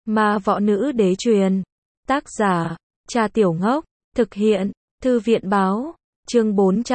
Ma võ nữ đế truyền. Tác giả, Cha Tiểu Ngốc. Thực hiện, Thư viện báo. Chương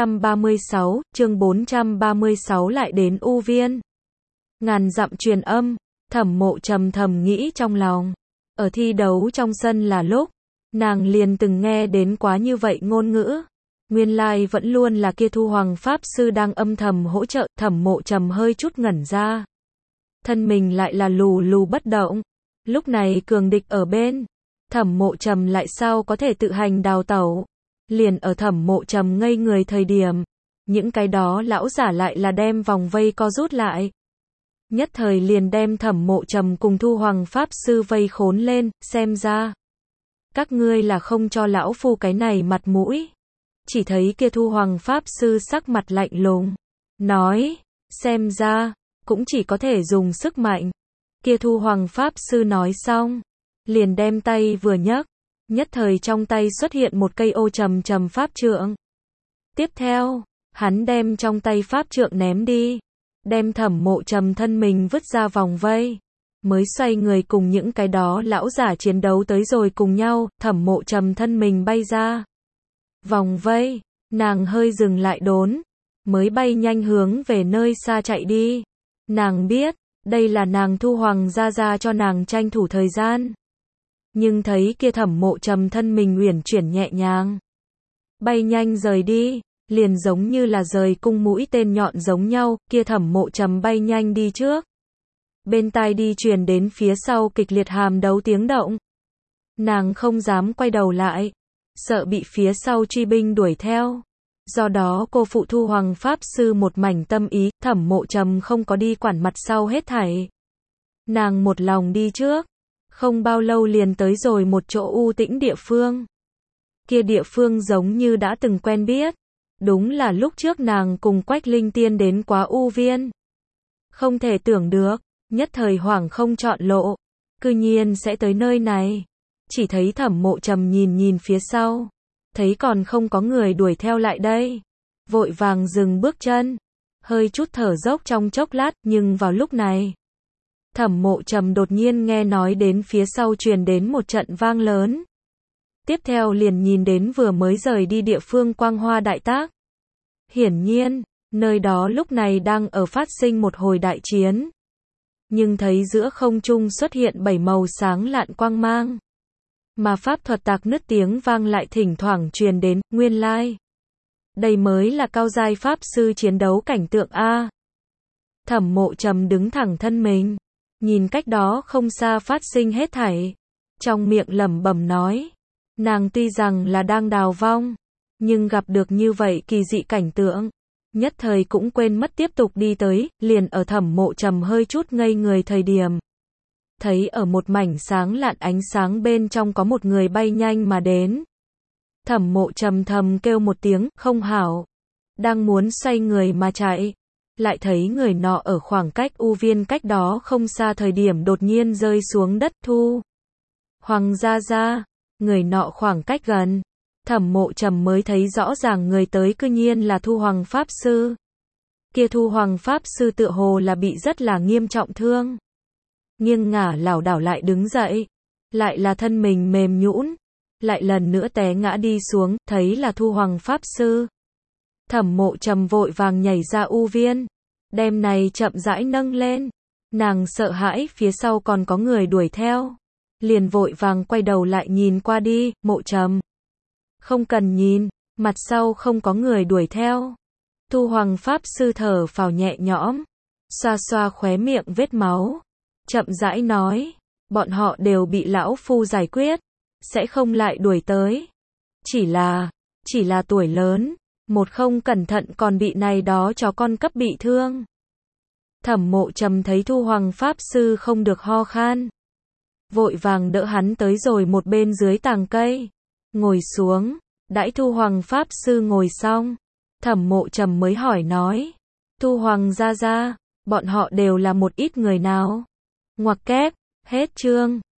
436 lại đến U Viên. Ngàn dặm truyền âm, Thẩm Mộ Trầm thầm nghĩ trong lòng. Ở thi đấu trong sân là lúc, nàng liền từng nghe đến quá như vậy ngôn ngữ. Nguyên lai vẫn luôn là kia Thu Hoàng Pháp Sư đang âm thầm hỗ trợ. Thẩm Mộ Trầm hơi chút ngẩn ra. Thân mình lại là lù lù bất động. Lúc này cường địch ở bên, Thẩm Mộ Trầm lại sao có thể tự hành đào tẩu. Liền ở Thẩm Mộ Trầm ngây người thời điểm, những cái đó lão giả lại là đem vòng vây co rút lại. Nhất thời liền đem Thẩm Mộ Trầm cùng Thu Hoàng Pháp Sư vây khốn lên, xem ra các ngươi là không cho lão phu cái này mặt mũi. Chỉ thấy kia Thu Hoàng Pháp Sư sắc mặt lạnh lùng, nói, xem ra, cũng chỉ có thể dùng sức mạnh. Kia Thu Hoàng Pháp Sư nói xong, liền đem tay vừa nhấc, nhất thời trong tay xuất hiện một cây ô trầm trầm pháp trượng. Tiếp theo, hắn đem trong tay pháp trượng ném đi, đem Thẩm Mộ Trầm thân mình vứt ra vòng vây, mới xoay người cùng những cái đó lão giả chiến đấu tới rồi cùng nhau. Thẩm Mộ Trầm thân mình bay ra vòng vây, nàng hơi dừng lại đốn, mới bay nhanh hướng về nơi xa chạy đi. Nàng biết, đây là nàng Thu Hoàng gia gia cho nàng tranh thủ thời gian. Nhưng thấy kia Thẩm Mộ Trầm thân mình uyển chuyển nhẹ nhàng, bay nhanh rời đi, liền giống như là rời cung mũi tên nhọn giống nhau. Kia Thẩm Mộ Trầm bay nhanh đi trước, bên tai đi truyền đến phía sau kịch liệt hàm đấu tiếng động. Nàng không dám quay đầu lại, sợ bị phía sau truy binh đuổi theo. Do đó cô phụ Thu Hoàng Pháp Sư một mảnh tâm ý. Thẩm Mộ Trầm không có đi quản mặt sau hết thảy, nàng một lòng đi trước. Không bao lâu liền tới rồi một chỗ u tĩnh địa phương. Kia địa phương giống như đã từng quen biết. Đúng là lúc trước nàng cùng Quách Linh Tiên đến quá U Viên. Không thể tưởng được, nhất thời hoảng không chọn lộ, cư nhiên sẽ tới nơi này. Chỉ thấy Thẩm Mộ Trầm nhìn nhìn phía sau, thấy còn không có người đuổi theo lại đây, vội vàng dừng bước chân, hơi chút thở dốc trong chốc lát. Nhưng vào lúc này, Thẩm Mộ Trầm đột nhiên nghe nói đến phía sau truyền đến một trận vang lớn. Tiếp theo liền nhìn đến vừa mới rời đi địa phương quang hoa đại tác. Hiển nhiên, nơi đó lúc này đang ở phát sinh một hồi đại chiến. Nhưng thấy giữa không trung xuất hiện 7 màu sáng lạn quang mang, mà pháp thuật tạc nứt tiếng vang lại thỉnh thoảng truyền đến. Nguyên lai, đây mới là cao giai pháp sư chiến đấu cảnh tượng a. Thẩm Mộ Trầm đứng thẳng thân mình, nhìn cách đó không xa phát sinh hết thảy, trong miệng lẩm bẩm nói, nàng tuy rằng là đang đào vong, nhưng gặp được như vậy kỳ dị cảnh tượng, nhất thời cũng quên mất tiếp tục đi tới. Liền ở Thẩm Mộ Trầm hơi chút ngây người thời điểm, thấy ở một mảnh sáng lạn ánh sáng bên trong có một người bay nhanh mà đến. Thẩm Mộ Trầm thầm kêu một tiếng, không hảo, đang muốn xoay người mà chạy, lại thấy người nọ ở khoảng cách U Viên cách đó không xa thời điểm đột nhiên rơi xuống đất. Thu Hoàng gia gia. Người nọ khoảng cách gần, Thẩm Mộ Trầm mới thấy rõ ràng người tới cư nhiên là Thu Hoàng Pháp Sư. Kia Thu Hoàng Pháp Sư tựa hồ là bị rất là nghiêm trọng thương, nghiêng ngả lảo đảo lại đứng dậy, lại là thân mình mềm nhũn, lại lần nữa té ngã đi xuống. Thấy là Thu Hoàng Pháp Sư, Thẩm Mộ Trầm vội vàng nhảy ra U Viên, đem này chậm rãi nâng lên. Nàng sợ hãi phía sau còn có người đuổi theo, liền vội vàng quay đầu lại nhìn qua đi. Mộ Trầm, không cần nhìn, mặt sau không có người đuổi theo. Thu Hoàng Pháp Sư thở phào nhẹ nhõm, xoa xoa khóe miệng vết máu, chậm rãi nói, bọn họ đều bị lão phu giải quyết, sẽ không lại đuổi tới. Chỉ là tuổi lớn, một không cẩn thận còn bị này đó chó con cấp bị thương. Thẩm Mộ Trầm thấy Thu Hoàng Pháp Sư không được ho khan, vội vàng đỡ hắn tới rồi một bên dưới tàng cây, ngồi xuống. Đãi Thu Hoàng Pháp Sư ngồi xong, Thẩm Mộ Trầm mới hỏi nói, Thu Hoàng gia gia, bọn họ đều là một ít người nào? Ngoặc kép, hết chương.